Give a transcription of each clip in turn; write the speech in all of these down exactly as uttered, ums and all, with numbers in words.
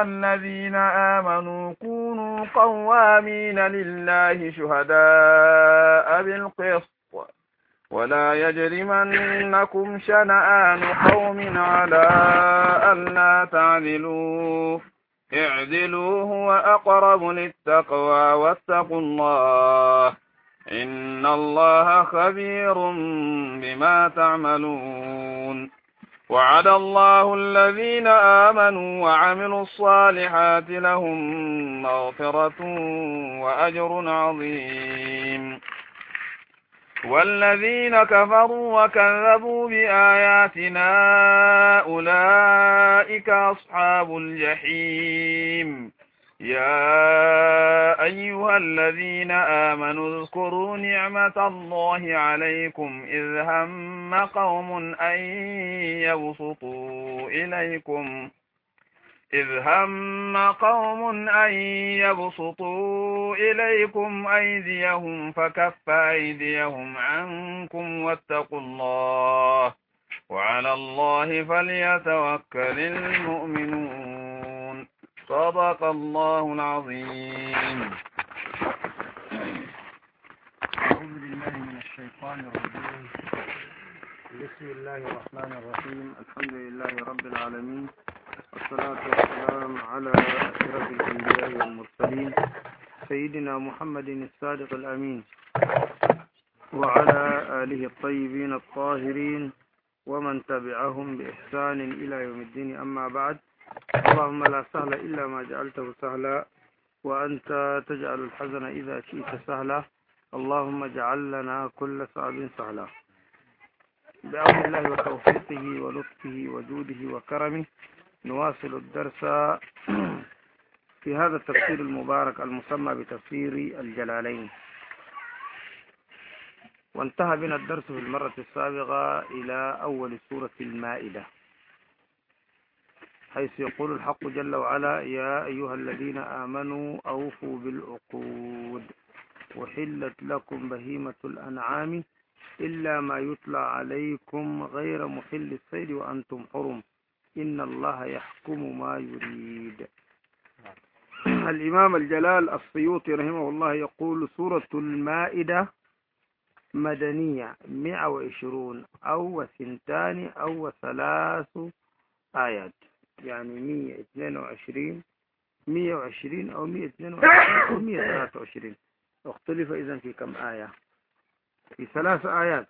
الذين آمنوا كونوا قوامين لله شهداء بالقسط ولا يجرمنكم شنآن قوم على ألا تعدلوا اعدلوا هو أقرب للتقوى واتقوا الله إن الله خبير بما تعملون. وعد الله الذين آمنوا وعملوا الصالحات لهم مغفرة وأجر عظيم. والذين كفروا وكذبوا بآياتنا أولئك أصحاب الجحيم. يا أيها الذين آمنوا اذكروا نعمة الله عليكم إذ هم قوم أن يبسطوا إليكم إذ هم قوم أن يبسطوا إليكم أيديهم فكف أيديهم عنكم واتقوا الله وعلى الله فليتوكل المؤمنون. صدق الله العظيم. أعوذ بالله من الشيطان الرجيم. بسم الله الرحمن الرحيم. الحمد لله رب العالمين، والصلاة والسلام على أشرف الأنبياء والمرسلين سيدنا محمد الصادق الأمين وعلى آله الطيبين الطاهرين ومن تبعهم بإحسان إلى يوم الدين. أما بعد، اللهم لا سهل إلا ما جعلته سهلا وأنت تجعل الحزن إذا شئت سهلا. اللهم اجعل لنا كل صعب سهلا. بأمر الله وتوفيقه ولطفه وجوده وكرمه نواصل الدرس في هذا التفسير المبارك المسمى بتفسير الجلالين. وانتهى بنا الدرس في المرة السابقة إلى أول سورة المائدة، حيث يقول الحق جل وعلا: يا أيها الذين آمنوا أوفوا بالعقود وحلت لكم بهيمة الأنعام إلا ما يتلى عليكم غير محل الصيد وأنتم حرم إن الله يحكم ما يريد. الإمام الجلال السيوطي رحمه الله يقول: سورة المائدة مدنية مئة وعشرون أو ثنتان أو ثلاث آيات، يعني مئة واثنين وعشرين مئة وعشرين أو مئة واثنين وعشرين أو مئة وثلاثة وعشرين. اختلف إذن في كم آية؟ في ثلاث آيات.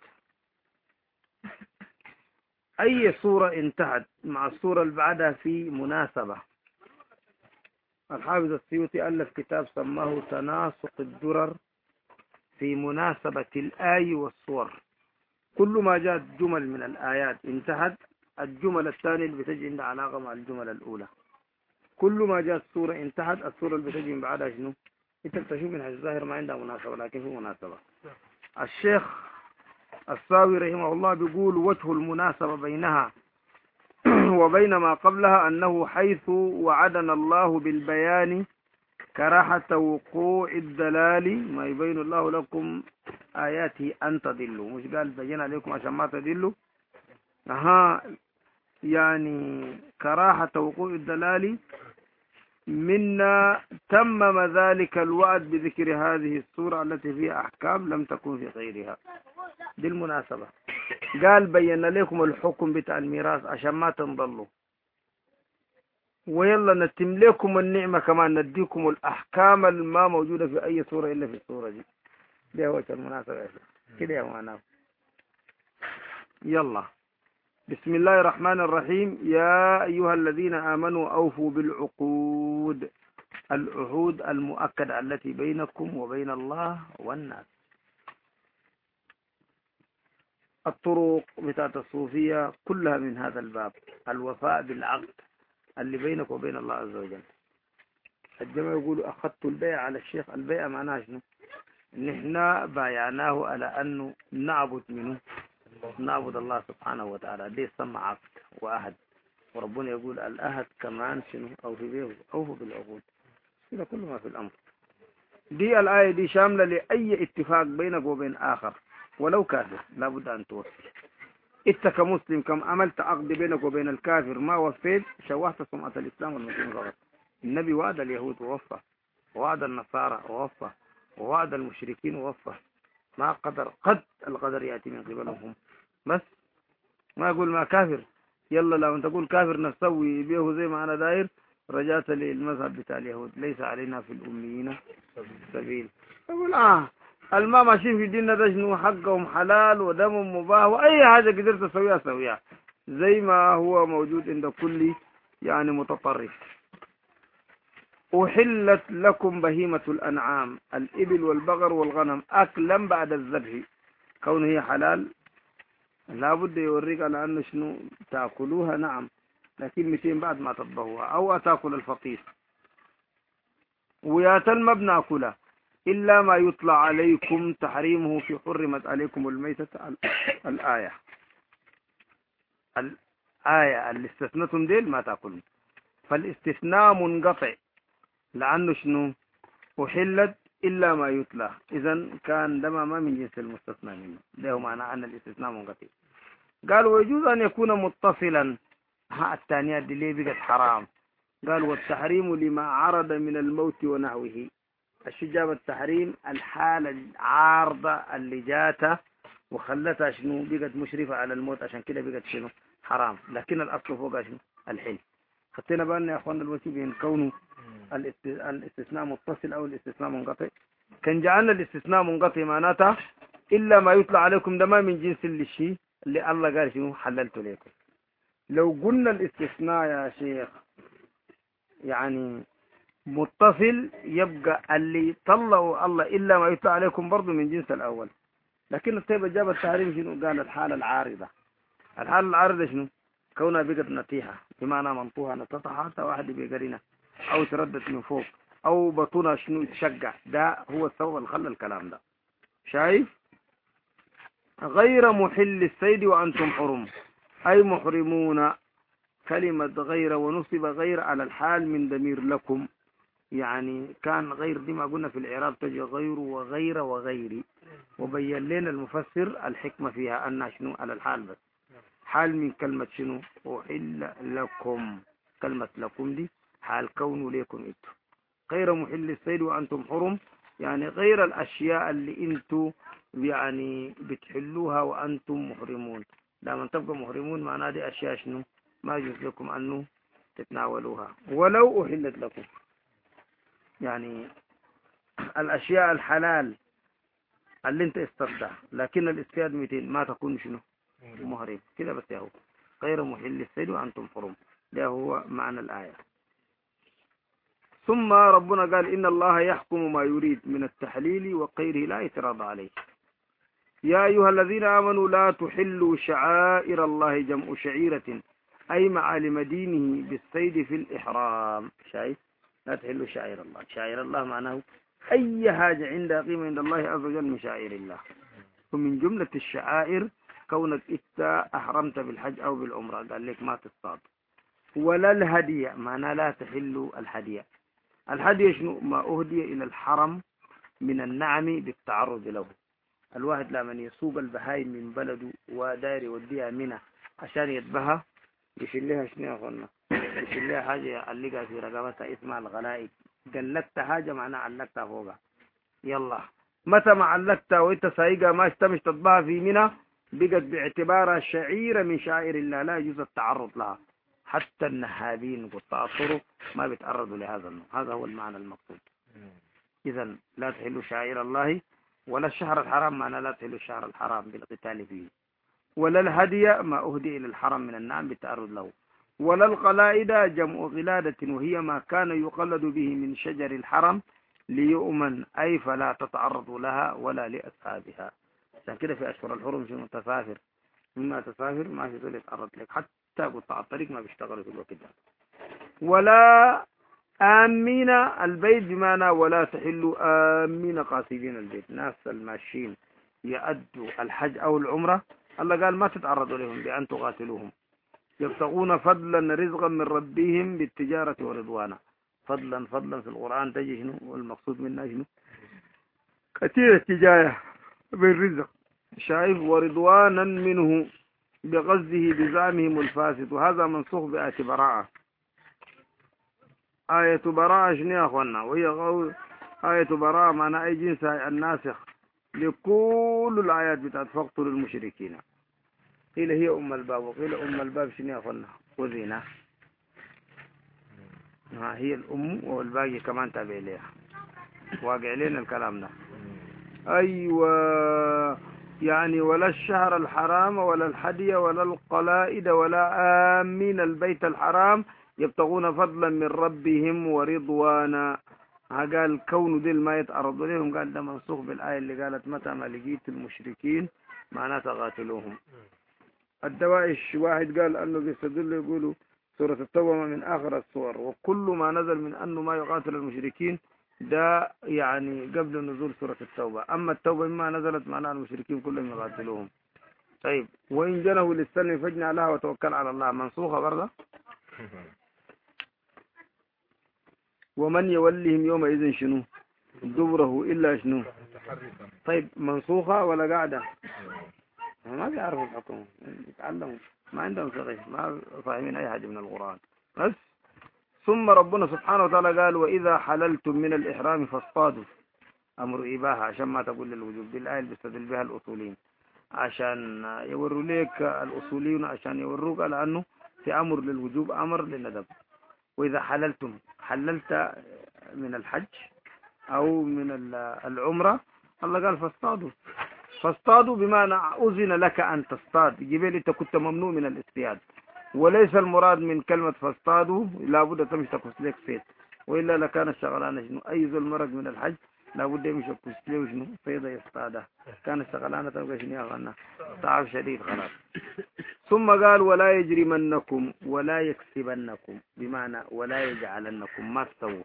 أي سورة انتهت مع السورة اللي بعدها في مناسبة. الحافظ السيوطي ألف كتاب سماه تناسق الدرر في مناسبة الآي والصور. كل ما جاءت جمل من الآيات انتهت، الجمل الثانية اللي بتجي عندها علاقة مع الجمل الأولى. كل ما جاءت سورة انتهت، السورة اللي بتجي من بعدها شنو؟ انت بتشوف منها الظاهر ما عندها مناسبة، لكن في مناسبة. الشيخ الساوي رحمه الله بيقول: وجه المناسبة بينها وبين ما قبلها أنه حيث وعدنا الله بالبيان كراهة وقوع الدلال ما يبين الله لكم آياته أن تضلوا. مش قال بين عليكم عشان ما تضلوا، أها، يعني كراهة وقوع الدلال منا تمم ذلك الوعد بذكر هذه السورة التي فيها أحكام لم تكن في غيرها. دي المناسبة. قال بين لكم الحكم بتاع الميراث عشان ما تنضلوا، ويلا نتم لكم النعمة كمان نديكم الأحكام الما موجودة في أي سورة إلا في السورة دي. دي هو المناسبة كده يا معناه. يلا، بسم الله الرحمن الرحيم. يا أيها الذين آمنوا أوفوا بالعقود، العهود المؤكدة التي بينكم وبين الله والناس. الطرق بتاعت الصوفية كلها من هذا الباب، الوفاء بالعقد اللي بينك وبين الله عز وجل. الجماعة يقولوا أخذت البيع على الشيخ. البيع معناه شنو؟ نحن بايعناه على أنه نعبد منه، نعبد الله سبحانه وتعالى. دي سمى عقد وأهد، وربنا يقول الأهد كمان شنو؟ أو في بيه أو في بالعقود. كده كل ما في الأمر. دي الآية دي شاملة لأي اتفاق بينك وبين آخر ولو كافر، لابد أن توفي. انت كمسلم كم عملت عقد بينك وبين الكافر ما وفيت، شوهت سمعة الإسلام والمسلمين فقط. النبي وعد اليهود ووفى، ووعد النصارى ووفى، ووعد المشركين ووفى. ما قدر قد القدر يأتي من قبلهم، بس ما أقول ما كافر. يلا لو أنت تقول كافر نسوي به زي ما أنا داير، رجعت للمذهب بتاع اليهود ليس علينا في الأميين سبيل. أقول آه الما ماشيين في ديننا ده شنو حقهم حلال ودمهم مباح، وأي حاجة قدرت تسويها سويها زي ما هو موجود عند كل يعني متطرف. أحلت لكم بهيمة الأنعام الإبل والبقر والغنم أكلا بعد الذبح. كون هي حلال لابد يوريك على أنه شنو تأكلوها، نعم، لكن متين بعد ما تطبخوها أو أتاكل الفطيس. وياتل ما بناكلها إلا ما يطلع عليكم تحريمه في حرمت عليكم الميتة. الآية الآية اللي استثنتم ديل ما تأكلون، فالاستثناء منقطع لأنه شنو أحلت إلا ما يتلى، إذا كان دم ما من جنس المستثنى منه، ده معنى أن الاستثناء منقطع. قال ويجوز أن يكون متصلا، ها الثانية دي ليه بقت حرام؟ قال والتحريم لما عرض من الموت ونحوه. الشجاب التحريم الحالة العارضة اللي جاتها وخلتها شنو بقت مشرفة على الموت، عشان كده بقت شنو حرام، لكن الأصل فوقها شنو الحل. خدتنا بالنا يا أخوانا الوسيء بين كونه الاستثناء متصل أو الاستثناء منقطع. كان جعلنا الاستثناء منقطع معناتها إلا ما يطلع عليكم ده ما من جنس الشيء اللي الله قال شنو حللته لكم. لو قلنا الاستثناء يا شيخ يعني متصل يبقى اللي طلعوا الله إلا ما يطلع عليكم برضو من جنس الأول، لكن الطيبة جاب التحريم شنو قال الحالة العارضة. الحالة العارضة شنو كونها بقت نتيحة بمعنى منطوها نتطحة حتى واحد بيقرينا أو تردد من فوق أو بطونها شنو يتشجع، ده هو السبب اللي خلى الكلام ده. شايف غير محل الصيد وأنتم حرم أي محرمون. كلمة غير ونصب غير على الحال من ضمير لكم، يعني كان غير دي ما قلنا في الإعراب تجي غير وغير وغيري، وبين لنا المفسر الحكمة فيها أنها شنو على الحال بس، حال من كلمة شنو أحل لكم. كلمة لكم دي حال كونوا ليكم انتو. غير محل الصيد وأنتم حرم يعني غير الأشياء اللي انتو يعني بتحلوها وأنتم محرمون. لما تبقى محرمون معناه دي أشياء شنو ما يجوز لكم أنه تتناولوها. ولو أحلت لكم يعني الأشياء الحلال اللي انت استردها، لكن الاستياد مئتين ما تكون شنو محرم كده بس. يهو غير محل الصيد وأنتم حرم، ده هو معنى الآية. ثم ربنا قال إن الله يحكم ما يريد من التحليل وغيره لا اعتراض عليه. يا أيها الذين آمنوا لا تحلوا شعائر الله جمع شعيرة أي معالم دينه بالصيد في الإحرام. شايف لا تحلوا شعائر الله. شعائر الله معناه أي حاجة عندها قيمة عند الله عز وجل من شعائر الله. ومن جملة الشعائر كونك إنت أحرمت بالحج أو بالعمرة قال لك ما تصطاد. ولا الهدية معناه لا تحلوا الهدية. الهدية شنو ما أهدي إلى الحرم من النعم بالتعرض له. الواحد لما يسوق البهايم من بلده وداير يوديها منها عشان يذبحها يشيل لها شنو يا اخوانا؟ يشيل لها حاجه يعلقها في رقبتها اسمها الغلائد. قلقت حاجه معناها علقتها فوقها. يلا متى ما علقتها وانت سايقها ما استمش تطبعها في منى بقت باعتبارها شعيره من شعائر الله لا يجوز التعرض لها. حتى النهابين وقطاع الطرق ما بيتعرضوا لهذا النوع. هذا هو المعنى المقصود. اذا لا تحلوا شعائر الله ولا الشهر الحرام معنى لا تحلوا الشهر الحرام بالقتال فيه. ولا الهدي ما أهدي إلى الحرم من النعم بالتعرض له. ولا القلائد جمع غلادة وهي ما كان يقلد به من شجر الحرم ليؤمن أي فلا تتعرض لها ولا لأصحابها. عشان كده في أشهر الحرم شنو تسافر مما تسافر ما في ذلك يتعرض لك، حتى قطاع الطريق ما بيشتغلوا في الوقت ده. ولا آمين البيت بمعنى ولا تحلوا آمين قاصدين البيت. ناس الماشيين يأدوا الحج أو العمرة الله قال ما تتعرضوا لهم بأن تقاتلوهم. يبتغون فضلا رزقا من ربهم بالتجارة ورضوانا. فضلا فضلا في القرآن تجي شنو والمقصود منها شنو كثير التجارة بالرزق. شايف ورضوانا منه بغزه بزعمهم الفاسد وهذا منسوخ بآت براءة. آية براءة شنو يا أخوانا؟ وهي غو... آية براءة معنى أي جنس الناسخ لكل الآيات بتاعت فاقتلوا المشركين. قيل هي أم الباب وقيل أم الباب شنو يا أخوانا؟ وزينة. ها هي الأم والباقي كمان تابع لها. واقع لنا الكلام ده. أيوة يعني ولا الشهر الحرام ولا الحدي ولا القلائد ولا آمين البيت الحرام يبتغون فضلا من ربهم ورضوانا. قال كون دي ما يتعرض لهم، قال ده منسوخ بالآية اللي قالت متى ما لقيت المشركين معناتها قاتلوهم. الدواعش واحد قال أنه بيستدل يقولوا سورة التوبة من آخر السور، وكل ما نزل من أنه ما يقاتل المشركين ده يعني قبل نزول سورة التوبة. أما التوبة مما نزلت معناها المشركين كلهم يقاتلوهم. طيب وإن جنوا للسلم فاجنع لها وتوكل على الله، منسوخة برضه. ومن يولهم يومئذ شنو دبره إلا شنو. طيب منسوخة ولا قاعدة؟ ما بيعرفوا الحكم، يتعلموا ما عندهم صغير، ما فاهمين أي حاجة من القرآن بس. ثم ربنا سبحانه وتعالى قال وإذا حللتم من الإحرام فاصطادوا، أمر إباحة عشان ما تقول للوجوب. دي الآية اللي بيستدل بها الأصوليين عشان يوروا لك الأصوليون، عشان يوروك على أنه في أمر للوجوب أمر للندب. وإذا حللتم حللت من الحج أو من العمرة، الله قال فاصطادوا. فاصطادوا بمعنى أذن لك أن تصطاد، جبال أنت كنت ممنوع من الاصطياد، وليس المراد من كلمة فاصطادوا لابد تمشي تقص لك صيد، وإلا لكان الشغلانة شنو أي ذو المرض من الحج لابد يمشي يقص له شنو صيد يصطاده، كان الشغلانة تبقى شنو يا غنى تعب شديد خلاص. ثم قال ولا يجرمنكم ولا يكسبنكم، بمعنى ولا يجعلنكم ما تسووا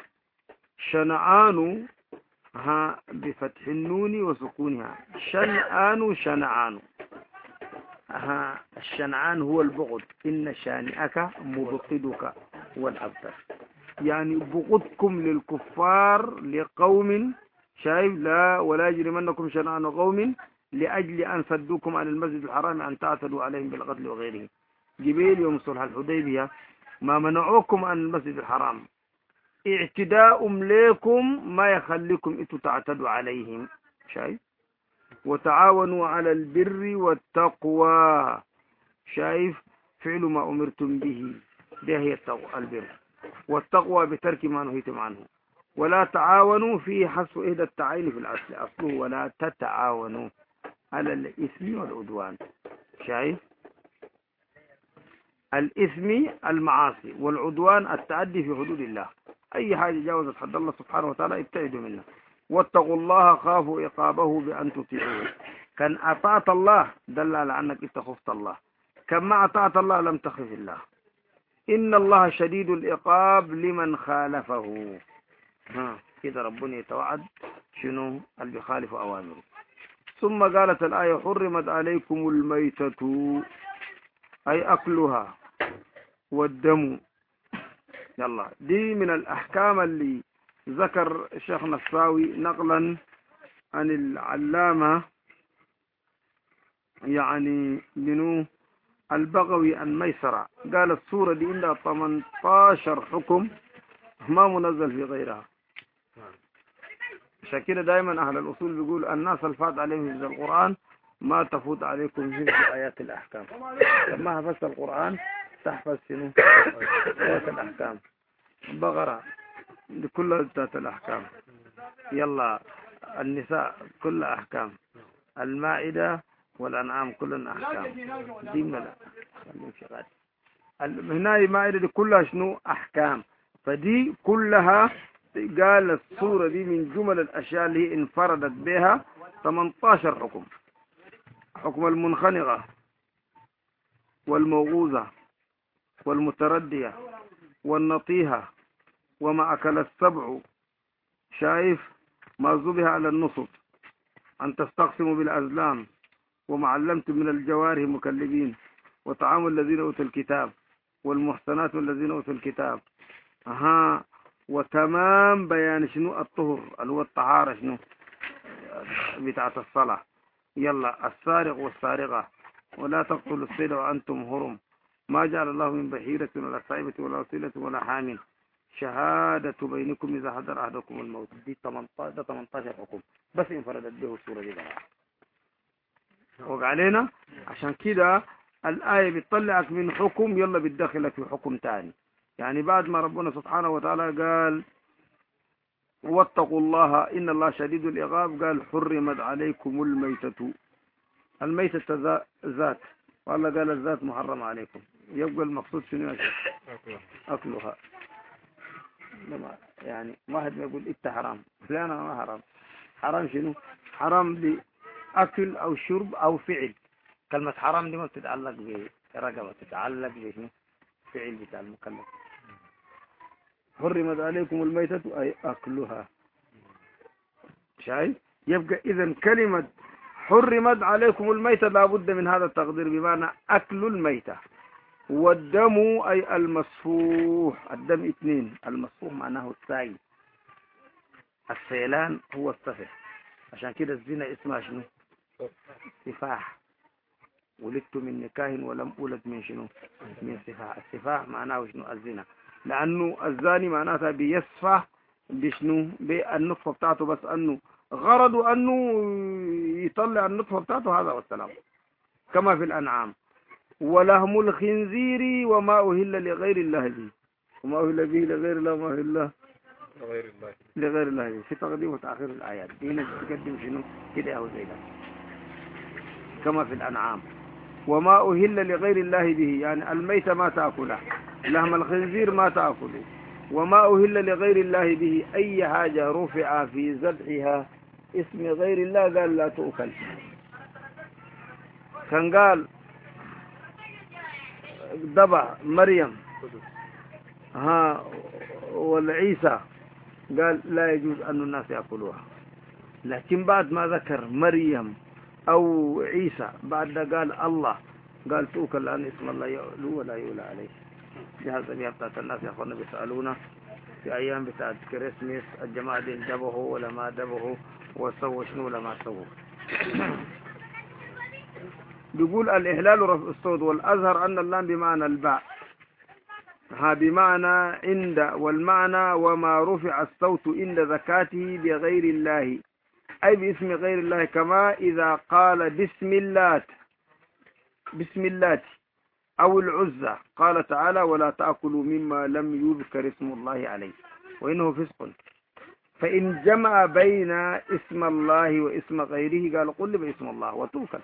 شنعان ها بفتح النون وسكونها، شنعان شنعان. ها الشنعان هو البغض، إن شانئك مبغضك والأبتر، يعني بغضكم للكفار لقوم شايف. لا ولا يجرمنكم شنعان قوم لأجل أن صدوكم عن المسجد الحرام أن تعتدوا عليهم بالقتل وغيره. جبيل يوم صلح الحديبية ما منعوكم عن المسجد الحرام، اعتداء لكم ما يخليكم انتوا تعتدوا عليهم. شايف. وتعاونوا على البر والتقوى، شايف فعل ما أمرتم به، ده هي البر، والتقوى بترك ما نهيتم عنه. ولا تعاونوا في حذف إحدى التعاين في الأصل، أصله ولا تتعاونوا على الإثم والعدوان. شايف. الإثم المعاصي والعدوان التعدي في حدود الله، أي حاجة جاوزت حد الله سبحانه وتعالى ابتعدوا منها. واتقوا الله خافوا عقابه بأن تطيعوه، كان أطعت الله دل على أنك انت خفت الله، كما أطعت الله لم تخف الله. إن الله شديد العقاب لمن خالفه. ها كده ربنا يتوعد شنو اللي بيخالف أوامره. ثم قالت الآية حرمت عليكم الميتة أي أكلها والدم. يلا دي من الأحكام اللي ذكر الشيخ نصراوي نقلا عن العلامة يعني منو البغوي الميسرة، قال السورة دي عندها ثمانية عشر حكم ما منزل في غيرها. عشان كده دائما أهل الأصول بيقول الناس الفات عليهم في القرآن ما تفوت عليكم في آيات الأحكام. لما حفظت القرآن تحفظ شنو آيات الأحكام. بقرة لكل ذات الأحكام، يلا النساء كل أحكام، المائدة والأنعام كل أحكام. دي من هنا المائدة دي كلها شنو أحكام، فدي كلها قال السورة دي من جمل الأشياء اللي انفردت بها ثمانية عشر حكم. حكم المنخنقة والموغوزة والمتردية والنطيهة وما أكل السبع، شايف ما ذبح على النصب، أن تستقسموا بالأزلام، وما علمتم من الجوارح مكلبين، وطعام الذين أوتوا الكتاب، والمحسنات الذين أوتوا الكتاب. أها وتمام بيان شنو الطهر اللي هو الطهارة شنو بتاعت الصلاة. يلا السارق والسارقة ولا تقتلوا الصيد وأنتم هرم، ما جعل الله من بحيرة ولا صائبة ولا وسيلة ولا حامل، شهادة بينكم إذا حضر أحدكم الموت. دي ثمانية عشر حكم بس انفردت به السورة دي بقى وقع علينا. عشان كده الآية بتطلعك من حكم يلا بتدخلك في حكم تاني. يعني بعد ما ربنا سبحانه وتعالى قال واتقوا الله إن الله شديد العقاب، قال حرمت عليكم الميتة. الميتة ذات، والله قال الذات محرم عليكم. يبقى المقصود شنو يا شيخ؟ أكلها. لما يعني واحد ما يقول إنت حرام، لا أنا ما حرام. حرام شنو؟ حرام لأكل أو شرب أو فعل. كلمة حرام دي ما بتتعلق برقبة، تتعلق بشنو؟ فعل بتاع المكلف. حرمت عليكم الميتة أي أكلها. شايف؟ يبقى إذا كلمة حرمت عليكم الميتة لابد من هذا التقدير بمعنى أكل الميتة. والدم أي المسفوح. الدم اثنين، المسفوح معناه السائل، السيلان هو السفح. عشان كده الزنا اسمها شنو؟ سفاح. ولدت من نكاه ولم أولد من شنو؟ من سفاح. السفاح معناه شنو؟ الزنا. لأنه الزاني معناتها بيسفح بشنو؟ بالنطفة بتاعته، بس أنه غرضه أنه يطلع النطفة بتاعته، هذا والسلام. كما في الأنعام ولهم الخنزير وما أهل لغير الله به. وما أهل به لغير الله، ما أهل لغير الله لغير الله به. في تقديم وتأخير الآيات هنا تقدم شنو كده أو زي ده. كما في الأنعام وما أهل لغير الله به، يعني الميت ما تأكله، لحم الخنزير ما تأكله. وما أهل لغير الله به أي حاجة رفع في ذبحها اسم غير الله قال لا تؤكل. كان قال ذبح مريم ها والعيسى قال لا يجوز أن الناس يأكلوها. لكن بعد ما ذكر مريم أو عيسى بعد قال الله، قال تؤكل لأن اسم الله يعلو ولا يولى عليه. جهاز بها بتاعت الناس يا أخوانا بيسألونا في أيام بتاعت كريسمس الجماعة دي دبهوا ولا ما دبهوا وسووا شنو ولا ما سووا. بيقول الإهلال رفع الصوت، والأظهر أن اللام بمعنى الباء ها بمعنى عند، والمعنى وما رفع الصوت عند زكاته بغير الله أي باسم غير الله. كما إذا قال بسم الله بسم الله أو العزة قال تعالى ولا تأكلوا مما لم يذكر اسم الله عليه وإنه فسق. فإن جمع بين اسم الله واسم غيره قال قل باسم الله وتوكل.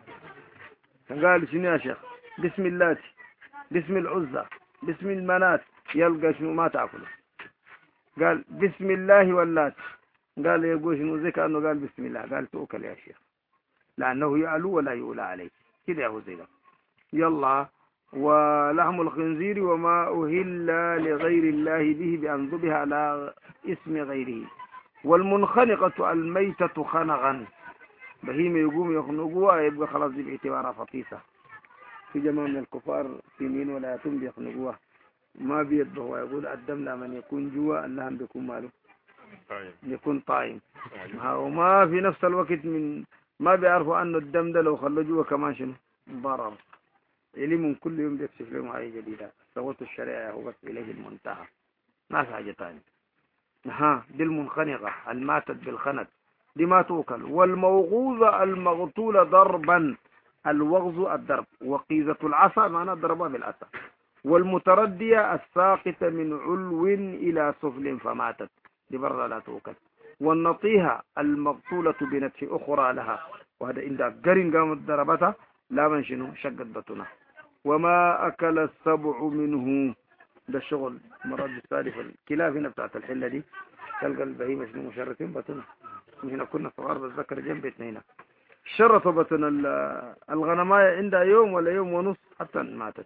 قال شنو يا شيخ؟ بسم الله، بسم العزة، بسم المنات، يلقى شنو ما تأكله. قال بسم الله واللات، قال يقول شنو زي كأنه قال بسم الله، قال تؤكل يا شيخ لأنه يعلو ولا يولى عليه كده هو زي ده. يلا ولحم الخنزير وما أهل لغير الله به بأن ذبح على اسم غيره. والمنخنقة الميتة خنغا، بهيمة يقوم يخنقوها يبقى خلاص دي باعتبارها فطيسة. في جماعة من الكفار سنين ولا يتم بيخنقوها ما بيذبحوا، يقول الدم لمن يكون جوا اللحم بيكون ماله يكون طايم. وما في نفس الوقت من ما بيعرفوا أن الدم ده لو خلوا جوا كمان شنو ضرر. علم كل يوم بيكشف لهم حاجة جديدة. صوت الشريعة هو بس إليه المنتهى، ما في حاجة تانية. ها دي المنخنقة الماتت بالخنق دي ما توكل. والموغوظة المغتولة ضربا، الوغز الضرب، وقيزة العصا معناه ضربها بالعصا. والمتردية الساقطة من علو إلى سفل فماتت دي برضه لا توكل. والنطيها المقتولة بنتف أخرى لها، وهذا عند قرن قامت ضربتها لا من شنو شقت بطنها. وما أكل السبع منه، ده الشغل مرات بالسالف الكلاب هنا بتاعت الحلة دي تلقى البهيمة شنو مشرتين بطنها. هنا كنا صغار بتذكر جنب بيتنا هنا شرطوا بطن الغنماية عندها يوم ولا يوم ونص حتى ماتت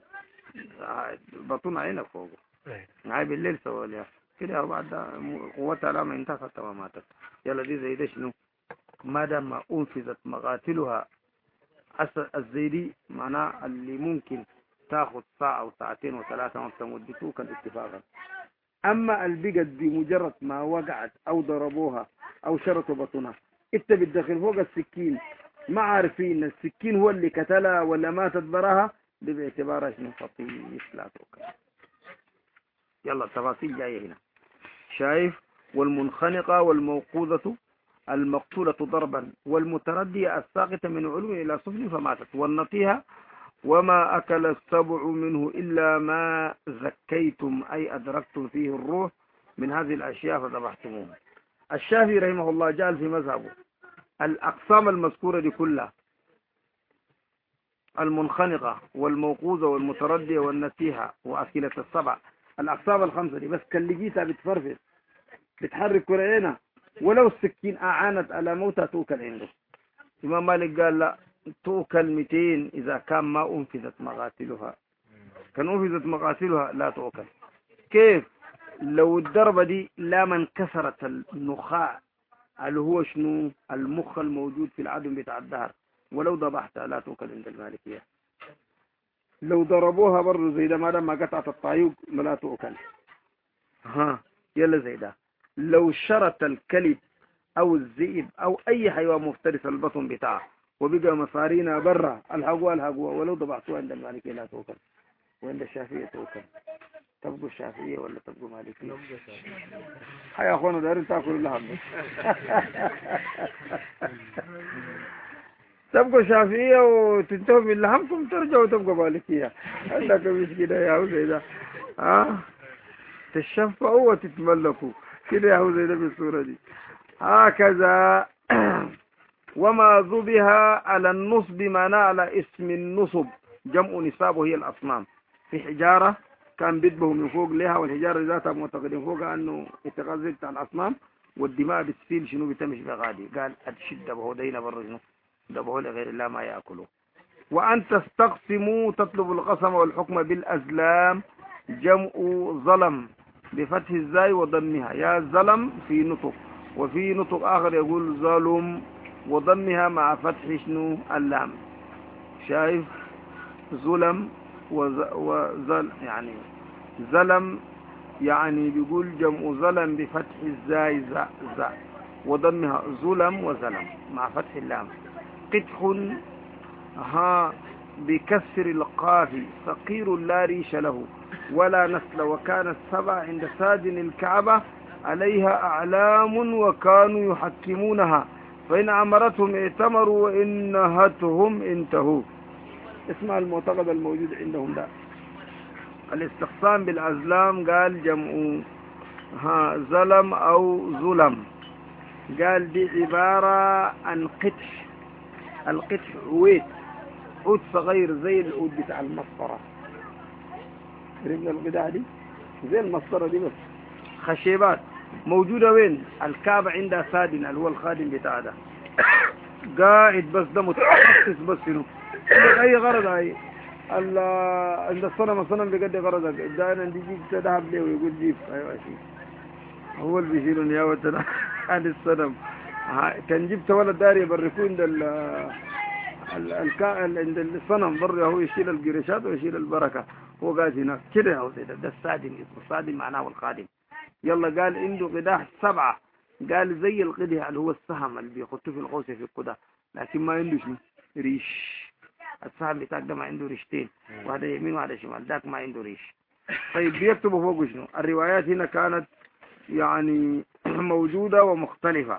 بطنها هنا فوق معاي بالليل سوى لها كده. وبعد قوتها لما انتهت حتى ما ماتت. يلا دي زي ده شنو ما دام ما أنفذت مقاتلها الزيدي معناه اللي ممكن تاخذ ساعة أو ساعتين وثلاثة وقت مدته كان اتفاقا. أما البقت بمجرد ما وقعت أو ضربوها أو شرطوا بطنها انت بتدخل فوق السكين ما عارفين السكين هو اللي قتلها ولا ماتت براها، دي باعتبارها شنو فطيس لا توكل. يلا التفاصيل جاية هنا. شايف؟ والمنخنقة والموقوذة المقتولة ضربا، والمتردية الساقطة من علو إلى سفل فماتت، والنطيهة وما أكل السبع منه إلا ما زكيتم أي أدركتم فيه الروح من هذه الأشياء فذبحتموه. الشافعي رحمه الله جعل في مذهبه الأقسام المذكورة دي كلها، المنخنقة والموقوذة والمتردية والنتيهة وأكلة السبع، الأقسام الخمسة دي بس كاللجيتها بتفرفس بتحرك كرعينها ولو السكين أعانت على موتها توكل عنده. إمام مالك قال لا، توكل مئتين إذا كان ما أنفذت مقاتلها، كان أنفذت مقاتلها لا توكل. كيف؟ لو الضربة دي لا من كسرت النخاع اللي هو شنو المخ الموجود في العدم بتاع الدهر، ولو ذبحتها لا توكل عند المالكية. لو ضربوها برضه زي ده ما دام ما قطعت الطايوق لا توكل. ها يلا زي ده. لو شرت الكلب او الذئب او اي حيوان مفترس البطن بتاعه وبقى مصارينا برا الحقوها الحقوها ولو ضبحتوها عند المالكية لا توكل، وعند الشافعية توكل. تبقوا الشافعية ولا تبقوا مالكية؟ هيا يا اخوانا دارين تاكلوا اللحم. تبقوا شافعية وتنتهوا من لحمكم ترجعوا تبقوا مالكية. عندك مش كده يا هو زي ده؟ ها تشفعوا وتتملكوا كده يا هو زي ده بالصورة دي. هكذا. وما ذبها على النصب معناه على اسم النصب، جمع نصاب وهي الأصنام، في حجارة كان بيدبه من فوق لها، والحجارة ذاتها معتقدين فوق أنه اتغذى بتاع الأصنام، والدماء بتسيل شنو بتمشي بغادي. قال الشدة بهو دينا برا شنو دبه لغير الله ما يأكله. وأن تستقسموا تطلب القسم والحكم بالأزلام، جمع ظلم بفتح الزاي وضمها، يا ظلم في نطق، وفي نطق آخر يقول ظلم وضمها مع فتح شنو اللام. شايف؟ ظلم وظل يعني ظلم يعني بيقول جمع ظلم بفتح الزاي زاء زاء وضمها ظلم وظلم مع فتح اللام. قدح ها بكسر القاف فقير لا ريش له ولا نسل، وكان السبع عند سادن الكعبة عليها أعلام وكانوا يحكمونها، فإن أمرتهم ائتمروا وإن نهتهم انتهوا. اسمع المعتقد الموجود عندهم ده. الاستقسام بالأزلام قال جمع ها ظلم أو ظلم، قال دي عبارة عن قدح. القدح عويد، عود صغير زي العود بتاع المسطرة. عرفنا القداح دي زي المسطرة دي بس خشيبات موجودة وين؟ الكعبة عندها سادن اللي هو الخادم بتاع ده. قاعد بس ده متخصص بس شنو اي غرض. هاي عند الصنم الصنم بيقضي غرضك دائما دي جيب ذهب ليه ويقول جيب. ايوه شيء هو اللي بيشيلوا نيابة عن الصنم. كان جبت ولد داري يبركوه عند الكائن عند الصنم بره، هو يشيل القريشات ويشيل البركة، هو قاعد هناك كده. هو ده, ده السادن، اسمه السادن معناه الخادم. يلا قال عنده قداح سبعة، قال زي القدح اللي هو السهم اللي بيخطوه في القوس في القدح، لكن ما عنده شنو ريش. السهم بتاعك ده ما عنده ريشتين، وهذا يمين وهذا شمال، ذاك ما عنده ريش. طيب بيكتبوا فوق شنو؟ الروايات هنا كانت يعني موجودة ومختلفة.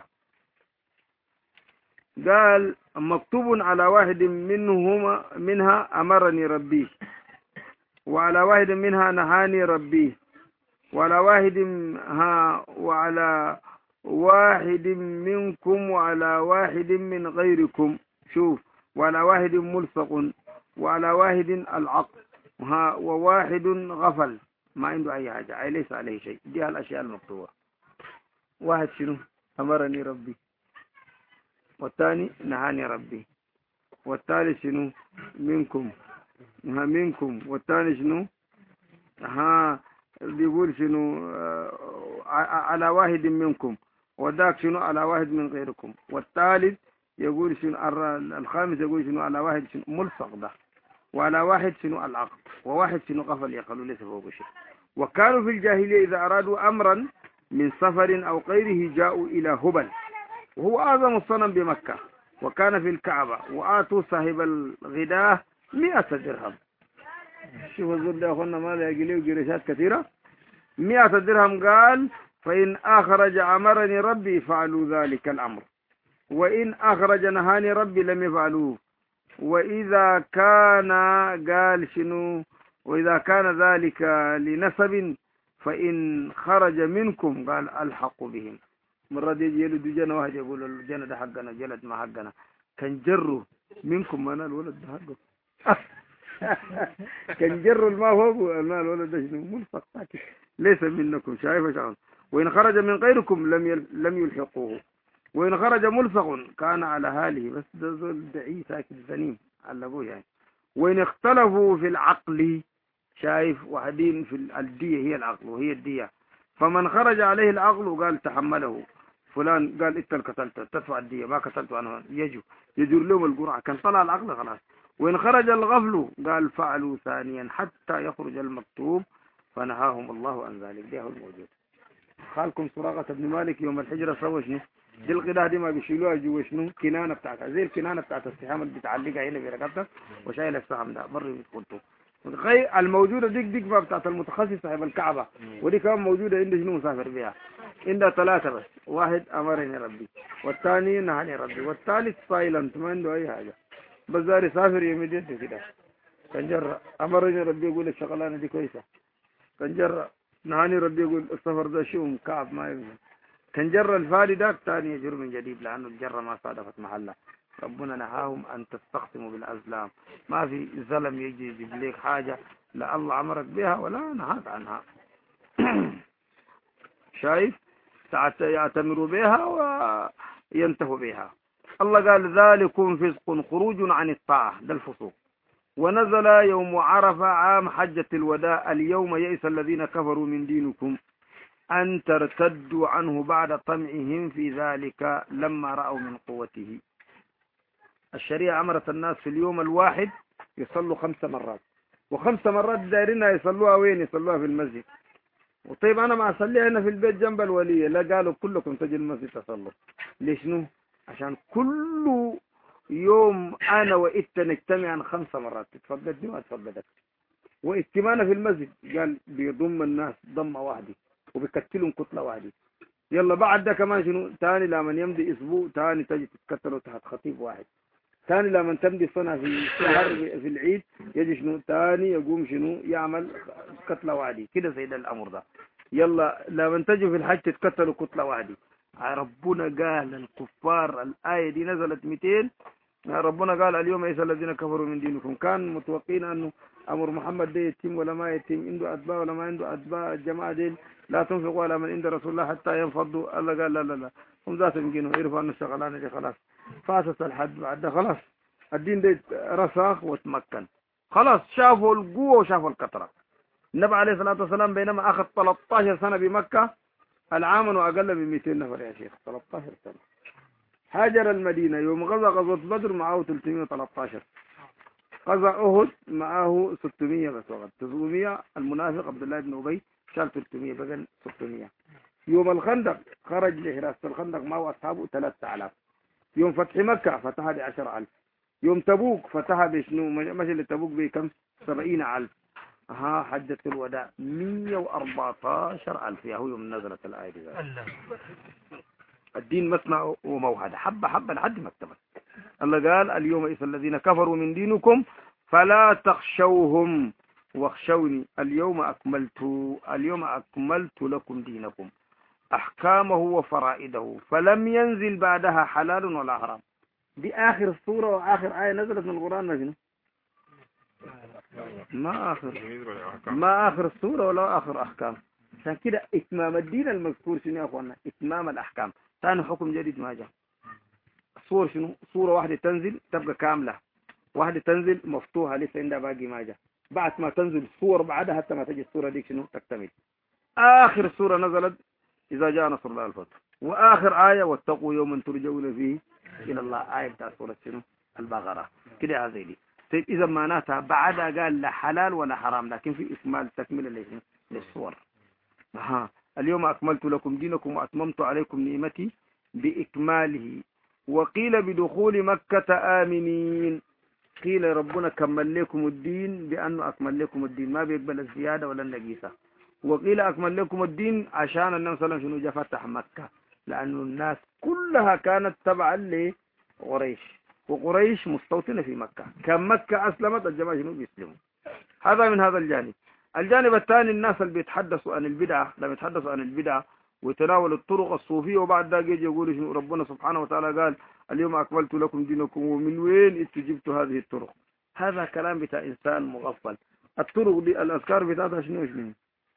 قال مكتوب على واحد منهما منها أمرني ربي، وعلى واحد منها نهاني ربي، وعلى واحد ها وعلى واحد منكم وعلى واحد من غيركم. شوف، وعلى واحد ملصق، وعلى واحد العقل، ها وواحد غفل ما عنده أي حاجة، أي ليس عليه شيء. دي الأشياء المكتوبة. واحد شنو أمرني ربي، والثاني نهاني ربي، والثالث شنو منكم ها منكم، والثاني شنو ها بيقول شنو على واحد منكم، وذاك شنو على واحد من غيركم، والثالث يقول شنو الخامس يقول شنو على واحد شنو ملصق ده، وعلى واحد شنو العقد، وواحد شنو غفل يقالوا ليس فوق شيء. وكانوا في الجاهلية إذا أرادوا أمرا من سفر أو غيره جاءوا إلى هبل وهو أعظم الصنم بمكة وكان في الكعبة، وآتوا صاحب الغداء مئة درهم. شوف الزول ده أخونا ما لاقي له قريشات كثيرة، مئة درهم قال فإن أخرج أمرني ربي فعلوا ذلك الأمر، وإن أخرج نهاني ربي لم يفعلوه. وإذا كان قال شنو وإذا كان ذلك لنسب فإن خرج منكم قال ألحقوا بهم. مرة دي يلد جنة واحد يقول الجنة ده حقنا جلد ما حقنا، كان جروا منكم ما نال الولد ده حقه كان جروا ما هو ما الولد ده شنو ملصق ساكت ليس منكم. شايف شعون. وإن خرج من غيركم لم يل... لم يلحقوه، وإن خرج ملصق كان على حاله. بس ده زول دعي ساكت ذنيم على أبوه يعني. وإن اختلفوا في العقل، شايف وحدين في الدية هي العقل وهي الدية، فمن خرج عليه العقل قال تحمله فلان، قال انت قتلت تدفع الدية، ما قتلت انا يجو يدور لهم القرعة، كان طلع العقل خلاص. وإن خرج الغفل قال فعلوا ثانيا حتى يخرج المكتوب فنهاهم الله عن ذلك. ده هو الموجود. خالكم سراقة بن مالك يوم الحجرة سوى شنو؟ دي القداح دي ما بيشيلوها جوا شنو؟ كنانة بتاعتها زي الكنانة بتاعت السهام اللي بتعلقها هنا في رقبتك وشايل السهم ده بره بتقولته. الموجودة ديك ديك بتاعت المتخصص صاحب الكعبة، ودي كمان موجودة عند شنو مسافر بها. عندها ثلاثة بس، واحد أمرني ربي، والثاني نهاني ربي، والثالث سايلنت ما عنده أي حاجة، بس داري سافر يمديت كده. كان جرى أمرني ربي يقول الشغلانة دي كويسة، كان جرى نهاني ربي يقول السفر ده شؤم كعب ما يمكن. كان جرى الفادي داك ثاني يجر من جديد لأنه الجرة ما صادفت محله. ربنا نهاهم أن تستقسموا بالأزلام، ما في زلم يجي يجيب لك حاجة لا الله أمرك بها ولا نهاك عنها شايف يعتمروا بها وينتهوا بها. الله قال ذلكم فسق خروج عن الطاعة، ده الفسوق. ونزل يوم عرفة عام حجة الوداع اليوم يئس الذين كفروا من دينكم أن ترتدوا عنه بعد طمعهم في ذلك لما رأوا من قوته. الشريعة أمرت الناس في اليوم الواحد يصلوا خمس مرات، وخمس مرات دايرينها يصلوها وين؟ يصلوها في المسجد. وطيب أنا ما أصليها هنا في البيت جنب الولية، لا قالوا كلكم تجي المسجد تصلوا. ليش نو؟ عشان كل يوم أنا وإنت نجتمع خمس مرات، تتفقدني وأتفقدك. واجتماعنا في المسجد قال بيضم الناس ضمة واحدة وبيكتلهم كتلة واحدة. يلا بعد ده كمان شنو؟ تاني لما يمضي أسبوع تاني تجي تتكتلوا تحت خطيب واحد. تاني لما تمضي سنة في شهر في العيد يجي شنو؟ تاني يقوم شنو؟ يعمل كتلة واحدة كده سيد الأمر ده. يلا لما تجي في الحج تتكتلوا كتلة واحدة. ربنا قال الكفار الآية دي نزلت مئتين. ربنا قال اليوم يئس الذين كفروا من دينكم. كان متوقعين أنه أمر محمد ده يتم ولا ما يتم، عنده أتباع ولا ما عنده أتباع. الجماعة دي لا تنفقوا على من عند رسول الله حتى ينفضوا. الله قال لا لا لا هم ذات يمكنوا يعرفوا أن الشغلانة دي خلاص فاسس الحد بعد ده خلاص الدين ده رسخ وتمكن خلاص. شافوا القوة وشافوا الكثرة. النبي عليه الصلاة والسلام بينما أخذ ثلاثة عشر سنة بمكة العام وأقل من مئتين نفر يا شيخ. ثلاثة عشر سنة. هاجر المدينة يوم غزا غزوة بدر معه ثلاثمئة وثلاثة عشر، غزا أهد معه ستمئة بس وقت تسعمئة. المنافق عبد الله بن أبي شال ثلاثمئة بقى ستمئة. يوم الخندق خرج لحراسة الخندق معه أصحابه ثلاثة آلاف. يوم فتح مكة فتح بعشر ألف. يوم تبوك فتح بشنو مشي لتبوك بكم؟ سبعين ألف. ها حجة الوداع مئة وأربعة عشر ألف يا هو يوم نزلت الآية دي. الدين مسمع وموحد حبة حبة لحد ما اكتمل. الله قال اليوم يئس الذين كفروا من دينكم فلا تخشوهم واخشوني اليوم أكملت اليوم أكملت لكم دينكم أحكامه وفرائده فلم ينزل بعدها حلال ولا حرام. دي آخر السورة وآخر آية نزلت من القرآن. ما شنو؟ ما آخر ما آخر السورة ولا آخر أحكام. عشان كده إتمام الدين المذكور شنو يا أخوانا؟ إتمام الأحكام. ثاني حكم جديد ما جاء. الصور شنو؟ صورة واحدة تنزل تبقى كاملة، واحدة تنزل مفتوحة لسه عندها باقي ما جاء. بعد ما تنزل الصور بعدها حتى ما تجي الصورة ديك شنو تكتمل. آخر الصورة نزلت إذا جاء نصر الله الفتح، وآخر آية واتقوا يوما ترجعون فيه إلى الله. آية بتاع سورة شنو؟ البقرة. كده هذه دي. طيب إذا معناتها بعدها قال لا حلال ولا حرام، لكن في إكمال تكملة للصور. ها اليوم أكملت لكم دينكم وأتممت عليكم نعمتي بإكماله. وقيل بدخول مكة آمنين. قيل ربنا كمل لكم الدين بأنه أكمل لكم الدين، ما بيقبل الزيادة ولا النقيصة. وقيل أكمل لكم الدين عشان النبي صلى الله عليه وسلم شنو فتح مكة، لأن الناس كلها كانت تبعا لقريش، وقريش مستوطنة في مكة، كان مكة أسلمت الجماعة شنو بيسلموا. هذا من هذا الجانب. الجانب الثاني الناس اللي بيتحدثوا عن البدعة، لما يتحدثوا عن البدعة ويتناولوا الطرق الصوفية، وبعد ذلك يجي يقولوا شنو ربنا سبحانه وتعالى قال اليوم أكملت لكم دينكم، ومن وين استجبتوا هذه الطرق؟ هذا كلام بتاع إنسان مغفل. الطرق دي الأذكار بتاعتها شنو شنو؟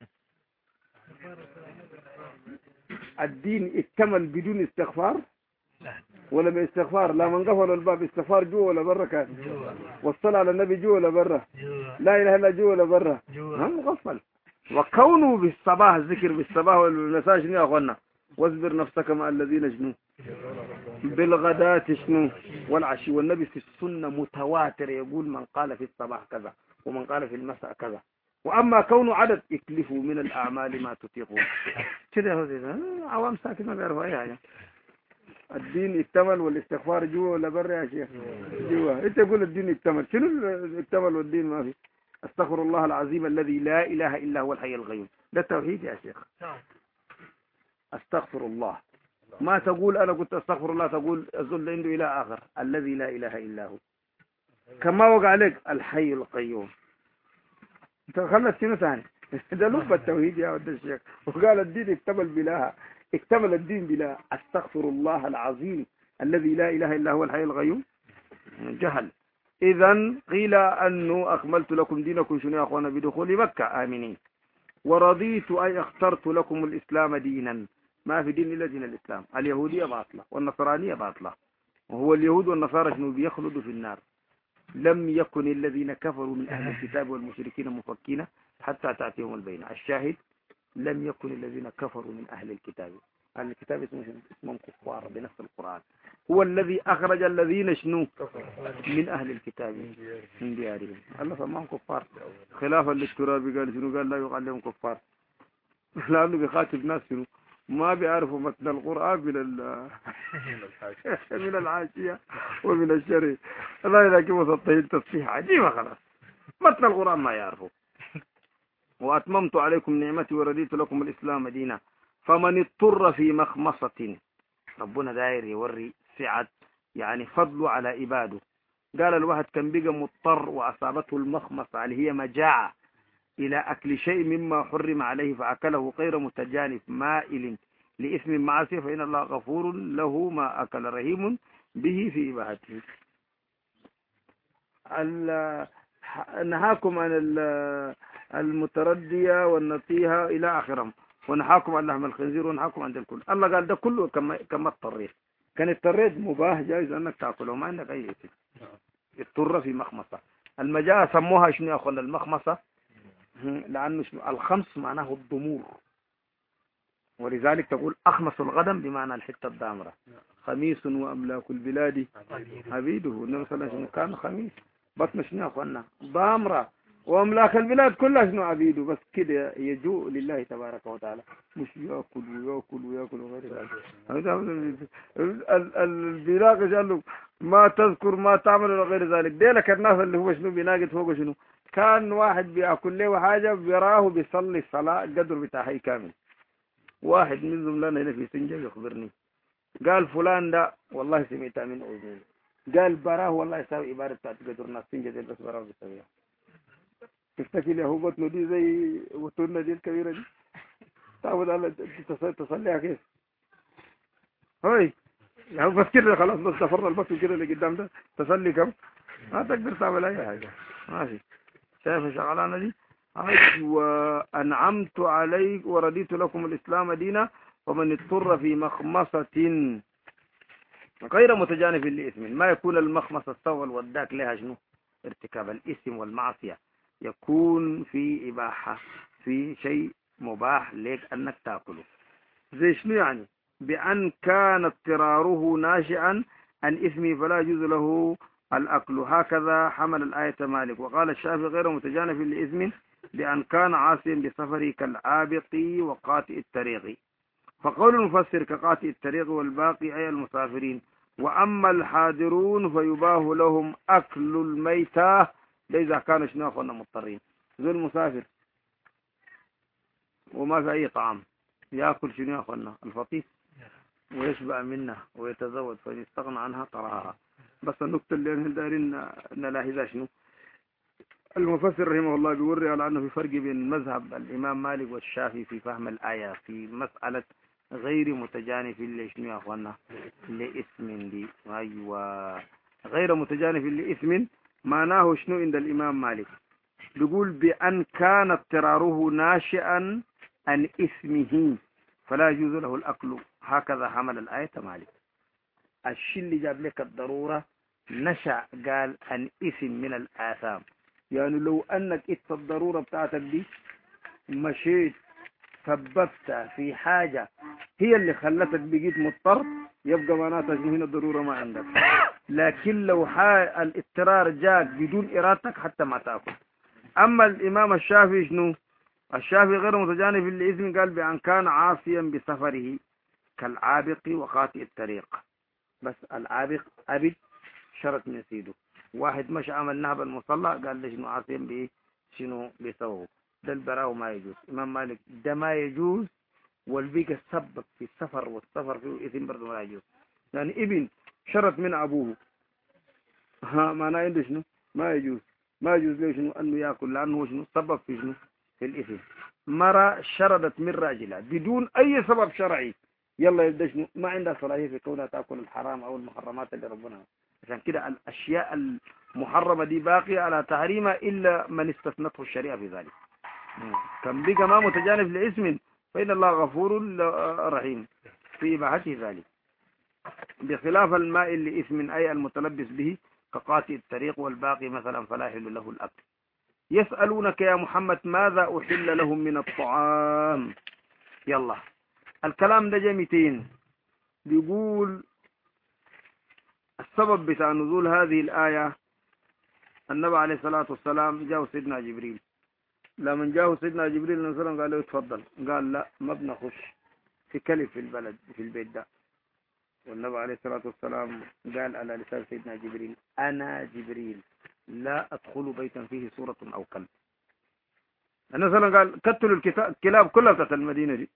الدين اكتمل بدون استغفار ولا باستغفار؟ لا من قفل الباب استغفار جوا ولا برا كان؟ والصلاة على النبي جوا ولا برا؟ لا إله إلا جوا ولا برا؟ هم مغفل. وكونوا بالصباح ذكر بالصباح والمساء شنو يا أخوانا؟ واصبر نفسك مع الذين شنو بالغداة شنو والعشي. والنبي في السنة متواتر يقول من قال في الصباح كذا ومن قال في المساء كذا. وأما كون عدد اكلفوا من الأعمال ما تطيقون كده. عوام ساكت ما بيعرفوا أي حاجة. الدين اكتمل والاستغفار جوا ولا برا يا شيخ؟ جوا. انت تقول الدين اكتمل، شنو اكتمل والدين ما في؟ استغفر الله العظيم الذي لا اله الا هو الحي القيوم، ده التوحيد يا شيخ. استغفر الله، ما تقول انا كنت استغفر الله، تقول الذل عنده الى اخر الذي لا اله الا هو. كما وقع عليك الحي القيوم، انت خلت شنو ثاني؟ ده لب التوحيد يا ولد الشيخ. وقال الدين اكتمل بلاها، اكتمل الدين بلا استغفر الله العظيم الذي لا اله الا هو الحي القيوم. جهل. اذا قيل انه اكملت لكم دينكم شنو يا اخوانا؟ بدخول مكة امنين. ورضيت اي اخترت لكم الاسلام دينا، ما في دين الا دين الاسلام. اليهودية باطلة والنصرانية باطلة، وهو اليهود والنصارى شنو بيخلدوا في النار. لم يكن الذين كفروا من اهل الكتاب والمشركين مفكين حتى تأتيهم البينة. الشاهد لم يكن الذين كفروا من أهل الكتاب. أهل الكتاب اسمهم كفار بنفس القرآن. هو الذي أخرج الذين شنو من أهل الكتاب من ديارهم، الله سماهم كفار خلافا للتراب. قال شنو؟ قال لا يقال لهم كفار، لأنه بيخاطب ناس شنو ما بيعرفوا متن القرآن من من العاشية ومن الشرع. الله إذا كيف وسطه تصحيح عجيبة خلاص، متن القرآن ما يعرفوا. وأتممت عليكم نعمتي ورديت لكم الإسلام دينا فمن اضطر في مخمصة. ربنا داير يوري سعة يعني فضله على عباده. قال الواحد كان بقى مضطر وأصابته المخمصة اللي هي مجاعة إلى أكل شيء مما حرم عليه فأكله غير متجانف مائل لإثم معصية فإن الله غفور له ما أكل رحيم به في إباحته. نهاكم عن المتردية والنطيحة إلى آخرهم، ونحاكم عن لحم الخنزير ونحاكم عن الكل. الله قال ده كله كما كما اضطريت. كان اضطريت مباح جائز أنك تأكله ما عندك أي شيء. اضطر في مخمصة. المجاعة سموها شنو يا أخوان المخمصة؟ لأنه شنو الخمس معناه الضمور، ولذلك تقول أخمص الغدم بمعنى الحتة الدامرة. خميس وأملاك البلاد عبيده. النبي صلى الله عليه وسلم كان خميس، بطن شنو يا أخوانا ضامرة، وأملاك البلاد كلها شنو عبيده. بس كده يجوء لله تبارك وتعالى، مش يأكل ويأكل ويأكل وغير ذلك. البلاغ قال له ما تذكر ما تعمل وغير ذلك. ديلك الناس اللي هو شنو بيناقض فوق شنو. كان واحد بيأكل له حاجة بيراه بيصلي الصلاة القدر بتاعها كامل. واحد منهم لنا هنا في سنجة يخبرني قال فلان ده والله سمعتها من أذنين، قال براه والله يساوي عبارة بتاعت قدر ناس سنجة دي بس براه بيساويها. تفتكر له هو بطنه دي زي بطننا دي الكبيرة دي تعود على تصليها كيف؟ هاي يعني بس كده خلاص بس تفر البطن كده اللي قدام ده تصلي كم؟ ما تقدر تعمل أي حاجة. ماشي شايف الشغلانة دي؟ وأنعمت عليك ورديت لكم الإسلام دينا ومن اضطر في مخمصة غير متجانف لإثم. ما يكون المخمصة السوى والداك لها شنو؟ ارتكاب الإثم والمعصية. يكون في إباحة في شيء مباح لك أنك تأكله. زي شنو يعني؟ بأن كان اضطراره ناشئا عن إثمه فلا يجوز له الأكل. هكذا حمل الآية مالك. وقال الشافعي غير متجانف لإثم بأن كان عاصيا بسفره كالعابط وقاطئ الطريق. فقول المفسر كقاطئ الطريق والباقي أي المسافرين. وأما الحاضرون فيباه لهم أكل الميتة إذا كانوا شنو أخونا مضطرين. ذو المسافر وما في أي طعام، يأكل شنو يا أخوانا؟ الفطيس ويشبع منها ويتزود، فإن استغنى عنها طرحها. بس النقطة اللي احنا دايرين نلاحظها شنو؟ المفسر رحمه الله بيوري على أنه في فرق بين مذهب الإمام مالك والشافعي في فهم الآية في مسألة غير متجانف لشنو يا أخوانا؟ لإثم دي. أيوة، غير متجانف لإثم معناه شنو عند الإمام مالك؟ بيقول بأن كان اضطراره ناشئا عن إثمه فلا يجوز له الأكل. هكذا حمل الآية مالك. الشيء اللي جاب لك الضرورة نشأ قال عن إثم من الآثام، يعني لو أنك إت الضرورة بتاعتك دي مشيت سببت في حاجة هي اللي خلتك بقيت مضطر، يبقى معناتها هنا الضرورة ما عندك. لكن لو الاضطرار جاك بدون إرادتك حتى ما تأكل. أما الإمام الشافعي شنو؟ الشافعي غير متجانف للإثم قال بأن كان عاصيا بسفره كالعابق وخاطئ الطريق. بس العابق عبد شرط من سيده، واحد مش عمل نهب المصلى قال لي شنو عاصيا بإيه؟ شنو بيسوه؟ ده البراء ما يجوز. إمام مالك ده ما يجوز، والبيك السبب في السفر والسفر فيه إثم برضه ما يجوز. يعني ابن شرط من أبوه، ها ما عنده شنو؟ ما يجوز. ما يجوز له شنو؟ أنه يأكل، لأنه شنو؟ سبب في شنو؟ في الإثم. مرة شردت من راجلها بدون أي سبب شرعي، يلا يبدأ شنو؟ ما عندها صلاحية في كونها تأكل الحرام أو المحرمات اللي ربنا. عشان كده الأشياء المحرمة دي باقية على تحريمها إلا من استثنته الشريعة في ذلك. كان بقى ما متجانف لإثم فإن الله غفور رحيم في إباحته ذلك، بخلاف الماء لإثم أي المتلبس به كقاطئ الطريق والباقي مثلا فلا يحل له الأكل. يسألونك يا محمد ماذا أحل لهم من الطعام. يلا الكلام ده جميتين. بيقول السبب بتاع نزول هذه الآية النبي عليه الصلاة والسلام جاء سيدنا جبريل. لما جاء سيدنا جبريل مثلا قال له اتفضل، قال لا ما بنخش في كلب في البلد في البيت ده. والنبي عليه الصلاة والسلام قال على لسان سيدنا جبريل أنا جبريل لا أدخل بيتا فيه صورة أو كلب. مثلا قال قتلوا الكلاب كلها بتاعت المدينة دي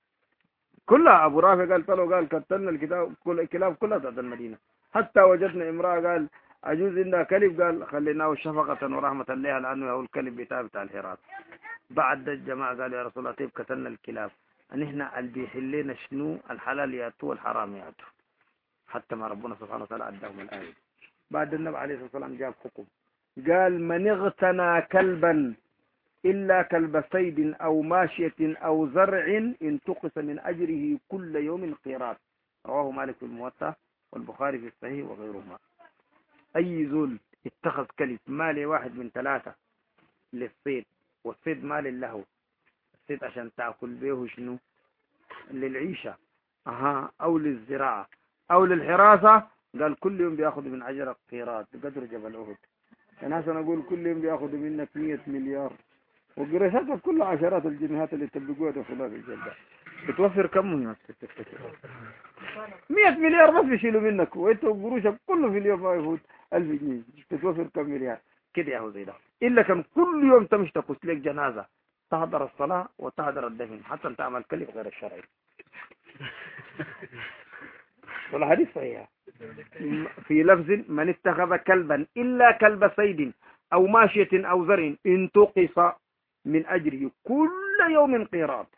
كلها. أبو رافع قال طلعوا قال قتلنا الكتاب كل الكلاب كلها بتاعت المدينة، حتى وجدنا امرأة قال أجوز عندها كلب قال خليناه شفقة ورحمة لها لأنه هو الكلب بتاع بتاع الحراس. بعد الجماعة قال يا رسول الله طيب قتلنا الكلاب، أن إحنا اللي بيحلنا شنو؟ الحلال يأتوا والحرام يأتوا، حتى ما ربنا سبحانه وتعالى عدهم الآية. بعد النبي عليه الصلاة والسلام جاب حكم قال من اغتنى كلبا إلا كلب صيد أو ماشية أو زرع انتقص من أجره كل يوم قيراط. رواه مالك في الموطأ والبخاري في الصحيح وغيرهما. أي زول اتخذ كلب مالي واحد من ثلاثة للصيد، والصيد مال له، الصيد عشان تأكل به شنو؟ للعيشة أها، أو للزراعة أو للحراسة، قال كل يوم بياخذ من أجرك قيراط قدر جبل أحد. الناس أنا أقول كل يوم بياخذ منك مية مليار، وقرشاتك كلها عشرات الجنيهات اللي تبقوها دخلها في الجلدة. بتوفر كم هنا؟ مية مليار بس بيشيلوا منك، وانت قروشك كله في اليوم ما يفوت ألف جنيه، بتوفر كم مليار كده يا هو زي ده. إلا كان كل يوم تمشي تقص لك جنازة، تحضر الصلاة وتحضر الدفن حتى تعمل كلب غير الشرعي. ولا حديث صحيح في لفظ من اتخذ كلبا إلا كلب صيد أو ماشية أو زرع انتقص من أجره كل يوم قيراط.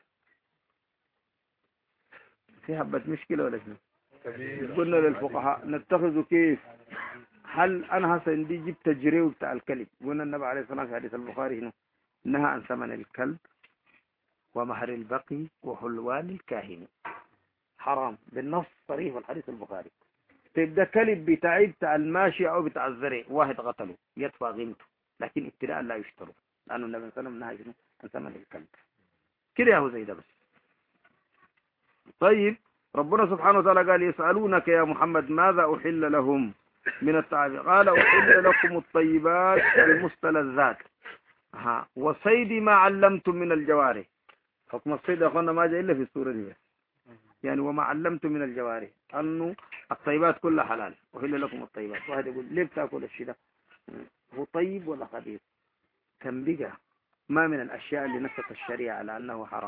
في هبة مشكلة ولا شنو؟ قلنا للفقهاء نتخذ كيف؟ هل أنا هسه عندي جبت جريو بتاع الكلب؟ قلنا النبي عليه الصلاة والسلام في حديث البخاري هنا نهى عن ثمن الكلب ومهر البقي وحلوان الكاهن، حرام بالنص صريح في الحديث البخاري. تبدا كلب بتاعي بتاع الماشي او بتاع الزرع واحد قتله يدفع قيمته، لكن ابتلاء لا يشتروا، لانه النبي صلى الله عليه وسلم نهى عن ثمن الكلب كده يا هو زي ده بس. طيب ربنا سبحانه وتعالى قال يسألونك يا محمد ماذا أحل لهم من الطعام، قال أحل لكم الطيبات المستلذات ها وصيد ما علمتم من الجوارح. حكم الصيد يا اخوانا ما جاء الا في السوره دي، يعني وما علمتم من الجوارح انه الطيبات كلها حلال أحل لكم الطيبات. واحد يقول ليه بتاكل الشيء ده؟ هو طيب ولا خبيث؟ كان بقى ما من الاشياء اللي نصت الشريعه على انه حرام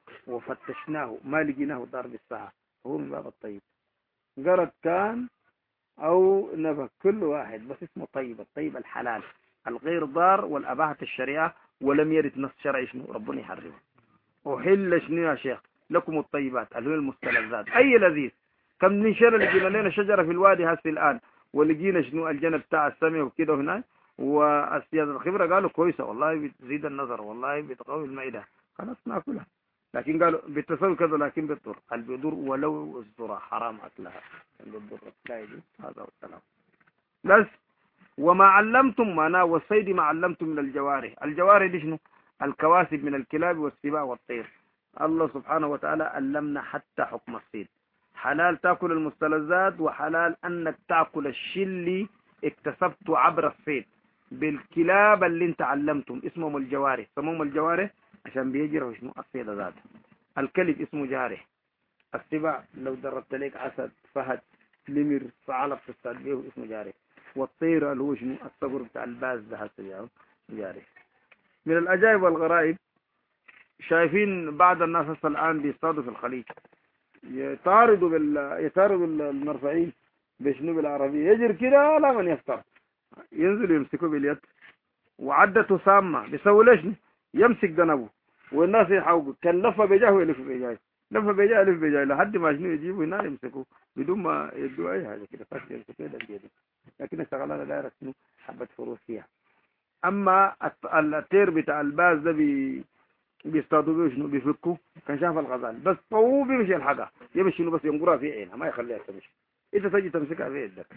وفتشناه ما لقيناه ضار بالساعة هو من باب الطيب. قرد كان أو نبك كل واحد بس اسمه طيب، الطيب الحلال الغير ضار والأباحة الشريعة ولم يرد نص شرعي شنو ربنا يحرمه. وحل شنو يا شيخ لكم الطيبات اللي هو المستلذات أي لذيذ. كم من شر لقينا لنا شجرة في الوادي هسه الآن ولقينا شنو الجنة بتاع السماء وكده هناك والسيادة الخبرة قالوا كويسة والله بتزيد النظر والله بتقوي المعدة خلاص ناكلها. لكن قالوا بتسوي كذا لكن بتضر البيضر ولو الذرة حرام أكلها البيضر لا يجوز هذا هو الكلام. بس وما علمتم معنا والصيد ما علمتم من الجوارح. الجوارح دي شنو الكواسب من الكلاب والسباع والطير. الله سبحانه وتعالى علمنا حتى حكم الصيد حلال تأكل المستلذات وحلال أنك تأكل الشلي اكتسبته عبر الصيد بالكلاب اللي انت علمتم اسمهم الجوارح. سموهم الجوارح عشان بيجروا شنو الصيد ذات. الكلب اسمه جارح. السباع لو دربت لك أسد فهد نمر ثعلب تصطاد به اسمه جارح. والطير اللي هو شنو الصقر بتاع الباز ده جارح. من الأجائب والغرائب شايفين بعض الناس هسه الآن بيصطادوا في الخليج يطاردوا بال يطاردوا المرفعين بشنو بالعربية يجر كده لا من يفطر ينزل يمسكوه باليد وعدته سامة بيسوي ليش يمسك ذنبه والناس يحاولوا كان لفه بجاه ويلف بجاه لفه بجاه يلف بجاه لحد ما شنو يجيبوا هنا يمسكوه بدون ما يدوا أي حاجة كده فاش يمسكوه ده بيده. لكن الشغلانة دايرة شنو حبة فروس فيها. أما الطير بتاع الباز ده بي بيصطادوا به شنو بيفكوا كان شاف الغزال بس طوو بيمشي الحاجة يمشي شنو بس ينقرها في عينها ما يخليها تمشي. انت تجي تمسكها في يدك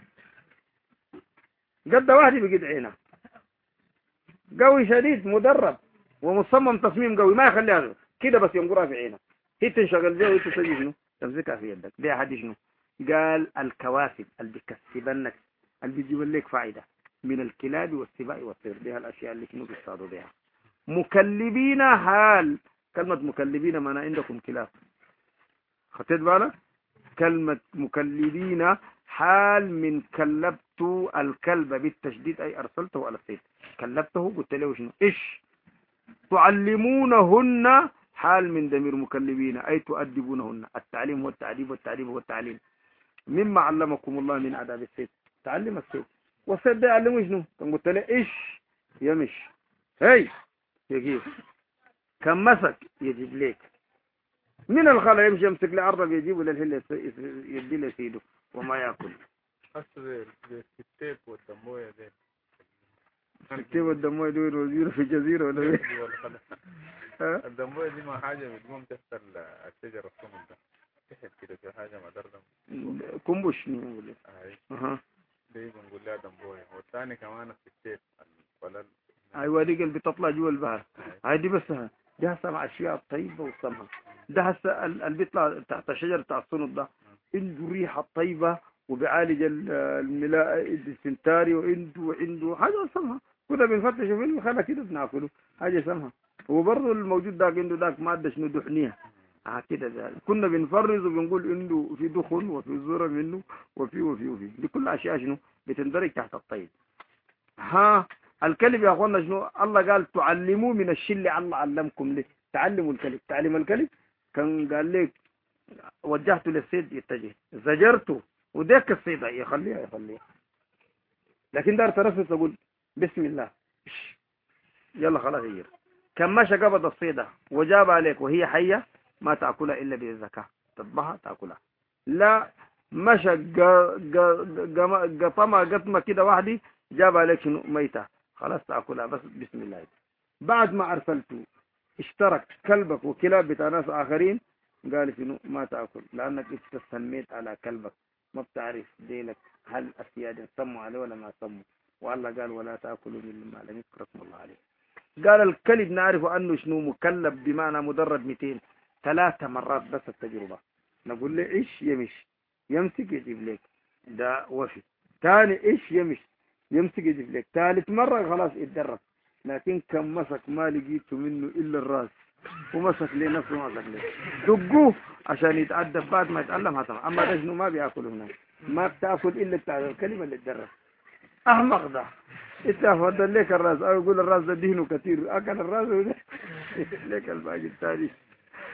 قد واحد بيقد عينها قوي شديد مدرب ومصمم تصميم قوي ما يخليها كده بس ينقرها في عينها هي تنشغل بيها وانت تجي شنو تمسكها في يدك. ده حد شنو قال الكواسب اللي بيكسبنك اللي بيجيب لك فائدة من الكلاب والسباع والطير. دي الاشياء اللي شنو بيصطادوا بها. مكلبين حال كلمة مكلبين ما أنا عندكم كلاب خطيت بالك. كلمة مكلبين حال من كلبت الكلب بالتشديد أي أرسلته على الصيد كلبته قلت له شنو إيش تعلمونهن حال من ضمير مكلبين أي تؤدبونهن. التعليم هو التعذيب والتعليم هو التعليم. مما علمكم الله من آداب الصيد تعلم الصيد والصيد ده يعلمه شنو قلت له إيش يمش هي يجيب كم مسك يجيب ليك من الخلا يمشي يمسك لعرضه بيجيبه للهل يدي له سيده وما ياكل. أصل الكتاب والدموية دي الكتاب والدموية دول وزيرة في الجزيرة ولا ايه؟ الدموية دي ما حاجة بتقوم تحت الشجرة الصمت ده تحت كده في حاجة مدردم كمبش نقول اها دي بنقول لها دموية. والثاني كمان الكتاب ولا ايوه دي اللي بتطلع جوا البحر هاي دي بس دي هسه مع اشياء طيبه وسمها. ده هسه اللي بيطلع تحت الشجر بتاع الصند ده عنده ريحه طيبه وبيعالج الملاء الديسنتاري وعنده وعنده حاجه سمها كده بنفتش في الخلا كده بناكله حاجه سمها. وبرضه الموجود ده عنده ذاك ماده شنو دهنيه اه كده كنا بنفرز وبنقول عنده في دخن وفي ذره منه وفي وفي وفي دي كل اشياء شنو بتندرج تحت الطيب. ها الكلب يا اخوانا شنو الله قال تعلموا من الشل الله علمكم ليه تعلموا الكلب. تعلم الكلب كان قال لك وجهته للصيد يتجه زجرته وديك الصيد يخليها يخليها. لكن دار ترفس تقول بسم الله يلا خلاص يجر. كم مشى قبض الصيدة وجاب عليك وهي حية ما تأكلها إلا بالزكاة تطبخها تأكلها. لا مشى قطمة قطمة كده واحدة جاب عليك شنو ميتة خلاص تأكلها بس بسم الله. بعد ما أرسلته اشترك كلبك وكلاب بتاع ناس آخرين قال شنو ما تأكل لأنك انت سميت على كلبك ما بتعرف دينك هل السيادة سموا عليه ولا ما سموا. والله قال ولا تأكلوا مما لم يذكر اسم الله عليه. قال الكلب نعرف أنه شنو مكلب بمعنى مدرب مئتين ثلاثة مرات بس التجربة نقول له إيش يمش يمسك يجيب لك ده وفي ثاني إيش يمش يمسك يجيب لك ثالث مرة خلاص يتدرب. لكن كم مسك ما لقيته منه إلا الراس ومسك ليه نفسه مسك ليه دقوه عشان يتأدب بعد ما يتعلم هذا. أما ده شنو ما بيأكله هناك ما بتأكل إلا بتاع الكلمة اللي تدرب أحمق ده انت فضل لك الراس او يقول الراس ده دهنه كثير اكل الراس لك الباقي الثاني.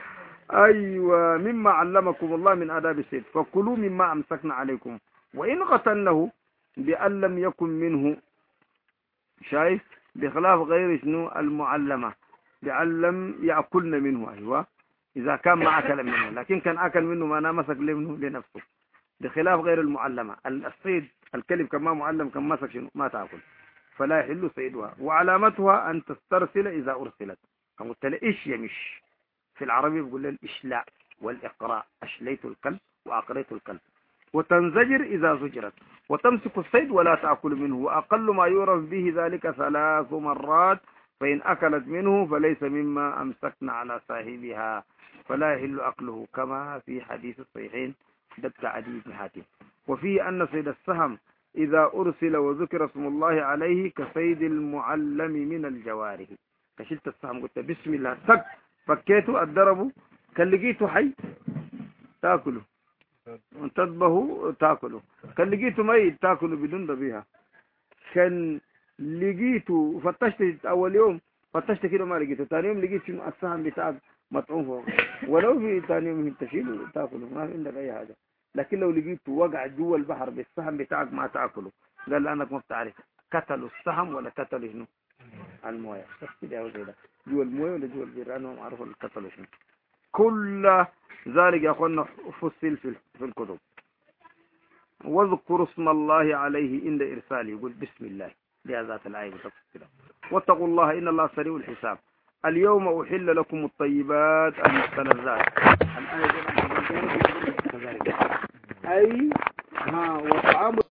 أيوة مما علمكم الله من آداب الصيد فكلوا مما أمسكنا عليكم وإن قتلنه بأن لم يكن منه شايف بخلاف غير شنو المعلمة بأن لم يأكلن منه. أيوة إذا كان ما أكل منه لكن كان أكل منه ما مسك منه لنفسه بخلاف غير المعلمة. الصيد الكلب كما معلم كم مسك شنو ما تأكل فلا يحل صيدها. وعلامتها أن تسترسل إذا أرسلت. قلت له إيش يمش في العربي بيقول له الإشلاء والإقراء أشليت الكلب وأقريت الكلب. وتنزجر إذا زجرت. وتمسك الصيد ولا تأكل منه وأقل ما يعرف به ذلك ثلاث مرات فإن أكلت منه فليس مما أمسكنا على صاحبها فلا يحل أكله كما في حديث الصحيحين دبت عدي بن حاتم. وفيه أن صيد السهم إذا أرسل وذكر اسم الله عليه كصيد المعلم من الجوارح. كشلت السهم قلت بسم الله سك فكيته الدرب كان لقيته حي تاكله تذبه تاكله كان لقيته ميت تاكله بدون ذبيحه كان لقيته فتشت اول يوم فتشت كده ما لقيته ثاني يوم لقيت السهم بتاعك مطعوم فوق ولو في ثاني يوم تشيله تاكله ما في عندك اي حاجه. لكن لو لقيته وقع جوا البحر بالسهم بتاعك ما تاكله قال لانك ما بتعرف قتلوا السهم ولا قتلوا شنو المويه كده او كده جوا المويه ولا جوا البير انا ما اعرف القتلوا شنو. كل ذلك يا اخوانا فصل في الكتب. واذكروا اسم الله عليه عند ارساله يقول بسم الله لذات الآية كده. واتقوا الله إن الله سريع الحساب. اليوم أحل لكم الطيبات المستلذات الآية كذلك أي ها وطعام